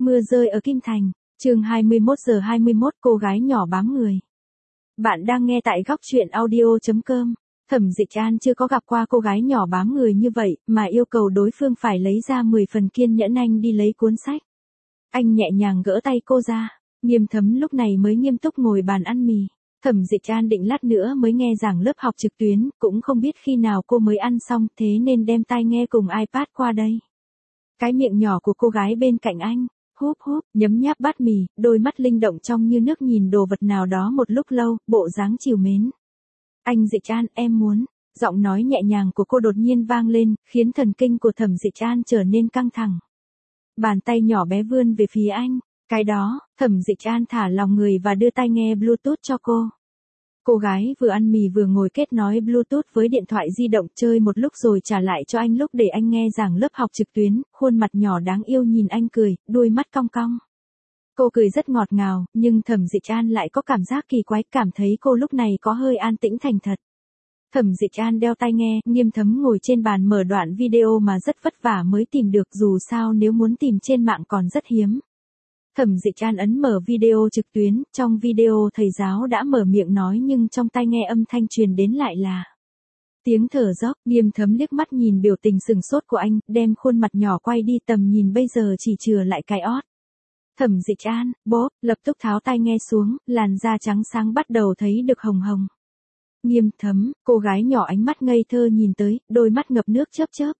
Mưa rơi ở Kim Thành, chương 21:21 cô gái nhỏ bám người. Bạn đang nghe tại góc truyện audio.com. Thẩm Dịch An chưa có gặp qua cô gái nhỏ bám người như vậy, mà yêu cầu đối phương phải lấy ra 10 phần kiên nhẫn anh đi lấy cuốn sách. Anh nhẹ nhàng gỡ tay cô ra, Nghiêm Thấm lúc này mới nghiêm túc ngồi bàn ăn mì. Thẩm Dịch An định lát nữa mới nghe giảng lớp học trực tuyến, cũng không biết khi nào cô mới ăn xong, thế nên đem tai nghe cùng iPad qua đây. Cái miệng nhỏ của cô gái bên cạnh anh, húp húp, nhấm nháp bát mì, đôi mắt linh động trong như nước nhìn đồ vật nào đó một lúc lâu, bộ dáng trìu mến. Anh Dịch An, em muốn. Giọng nói nhẹ nhàng của cô đột nhiên vang lên, khiến thần kinh của Thẩm Dịch An trở nên căng thẳng. Bàn tay nhỏ bé vươn về phía anh. Cái đó, Thẩm Dịch An thả lòng người và đưa tai nghe Bluetooth cho cô. Cô gái vừa ăn mì vừa ngồi kết nối Bluetooth với điện thoại di động chơi một lúc rồi trả lại cho anh lúc để anh nghe giảng lớp học trực tuyến, khuôn mặt nhỏ đáng yêu nhìn anh cười, đôi mắt cong cong. Cô cười rất ngọt ngào, nhưng Thẩm Dịch An lại có cảm giác kỳ quái, cảm thấy cô lúc này có hơi an tĩnh thành thật. Thẩm Dịch An đeo tai nghe, Nghiêm Thấm ngồi trên bàn mở đoạn video mà rất vất vả mới tìm được, dù sao nếu muốn tìm trên mạng còn rất hiếm. Thẩm Dịch An ấn mở video trực tuyến, trong video thầy giáo đã mở miệng nói nhưng trong tai nghe âm thanh truyền đến lại là tiếng thở dốc. Nghiêm Thấm liếc mắt nhìn biểu tình sừng sốt của anh, đem khuôn mặt nhỏ quay đi, tầm nhìn bây giờ chỉ chừa lại cái ót. Thẩm Dịch An, bốp, lập tức tháo tai nghe xuống, làn da trắng sáng bắt đầu thấy được hồng hồng. Nghiêm Thấm, cô gái nhỏ ánh mắt ngây thơ nhìn tới, đôi mắt ngập nước chớp chớp.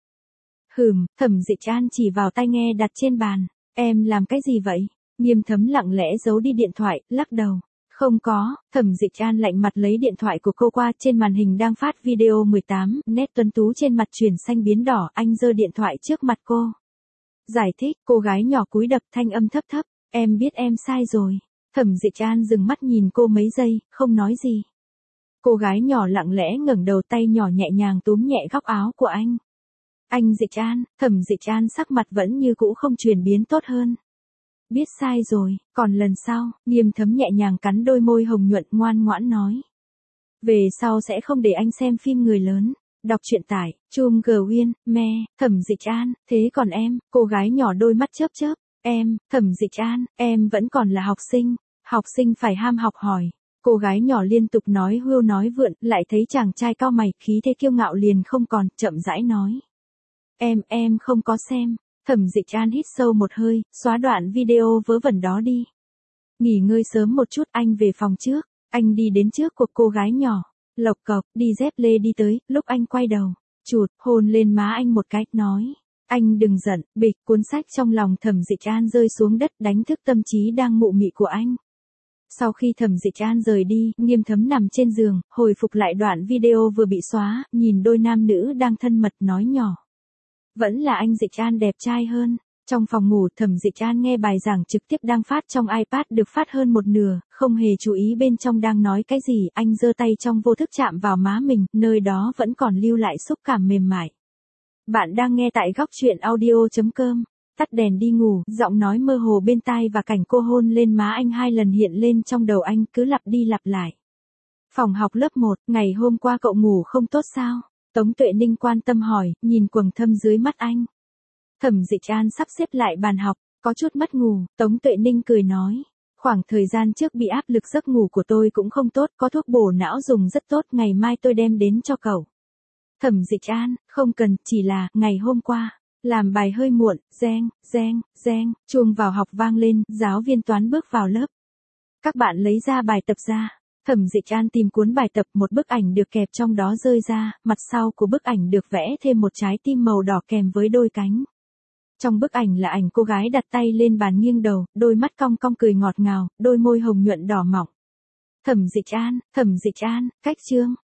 Thẩm Dịch An chỉ vào tai nghe đặt trên bàn, em làm cái gì vậy? Nghiêm Thấm lặng lẽ giấu đi điện thoại, lắc đầu. Không có. Thẩm Dịch An lạnh mặt lấy điện thoại của cô qua, trên màn hình đang phát video 18, nét tuấn tú trên mặt chuyển xanh biến đỏ, anh giơ điện thoại trước mặt cô. Giải thích, cô gái nhỏ cúi đập, thanh âm thấp thấp, em biết em sai rồi. Thẩm Dịch An dừng mắt nhìn cô mấy giây, không nói gì. Cô gái nhỏ lặng lẽ ngẩng đầu, tay nhỏ nhẹ nhàng túm nhẹ góc áo của anh. Anh Dịch An, Thẩm Dịch An sắc mặt vẫn như cũ không chuyển biến tốt hơn. Biết sai rồi, còn lần sau, Nghiêm Thấm nhẹ nhàng cắn đôi môi hồng nhuận, ngoan ngoãn nói. Về sau sẽ không để anh xem phim người lớn. Đọc truyện tải, Chum Gwyn, me, Thẩm Dịch An, thế còn em, cô gái nhỏ đôi mắt chớp chớp, em, Thẩm Dịch An, em vẫn còn là học sinh phải ham học hỏi. Cô gái nhỏ liên tục nói hưu nói vượn, lại thấy chàng trai cau mày, khí thế kiêu ngạo liền không còn, chậm rãi nói. Em không có xem. Thẩm Dịch An hít sâu một hơi, xóa đoạn video vớ vẩn đó đi. Nghỉ ngơi sớm một chút, anh về phòng trước. Anh đi đến trước của cô gái nhỏ. Lộc cộc, đi dép lê đi tới, lúc anh quay đầu, chụt, hôn lên má anh một cái, nói. Anh đừng giận, bịch, cuốn sách trong lòng Thẩm Dịch An rơi xuống đất, đánh thức tâm trí đang mụ mị của anh. Sau khi Thẩm Dịch An rời đi, Nghiêm Thấm nằm trên giường, hồi phục lại đoạn video vừa bị xóa, nhìn đôi nam nữ đang thân mật, nói nhỏ. Vẫn là anh Dịch An đẹp trai hơn. Trong phòng ngủ, Thẩm Dịch An nghe bài giảng trực tiếp đang phát trong iPad được phát hơn một nửa, không hề chú ý bên trong đang nói cái gì, anh giơ tay trong vô thức chạm vào má mình, nơi đó vẫn còn lưu lại xúc cảm mềm mại. Bạn đang nghe tại góc truyện audio.com. Tắt đèn đi ngủ, giọng nói mơ hồ bên tai và cảnh cô hôn lên má anh 2 lần hiện lên trong đầu anh, cứ lặp đi lặp lại. Phòng học lớp 1, ngày hôm qua cậu ngủ không tốt sao? Tống Tuệ Ninh quan tâm hỏi, nhìn quầng thâm dưới mắt anh. Thẩm Dịch An sắp xếp lại bàn học, có chút mất ngủ, Tống Tuệ Ninh cười nói. Khoảng thời gian trước bị áp lực giấc ngủ của tôi cũng không tốt, có thuốc bổ não dùng rất tốt, ngày mai tôi đem đến cho cậu. Thẩm Dịch An, không cần, chỉ là, ngày hôm qua, làm bài hơi muộn, reng, chuông vào học vang lên, giáo viên toán bước vào lớp. Các bạn lấy ra bài tập ra. Thẩm Dịch An tìm cuốn bài tập, một bức ảnh được kẹp trong đó rơi ra, mặt sau của bức ảnh được vẽ thêm một trái tim màu đỏ kèm với đôi cánh. Trong bức ảnh là ảnh cô gái đặt tay lên bàn nghiêng đầu, đôi mắt cong cong cười ngọt ngào, đôi môi hồng nhuận đỏ mọng. Thẩm Dịch An, cách chương.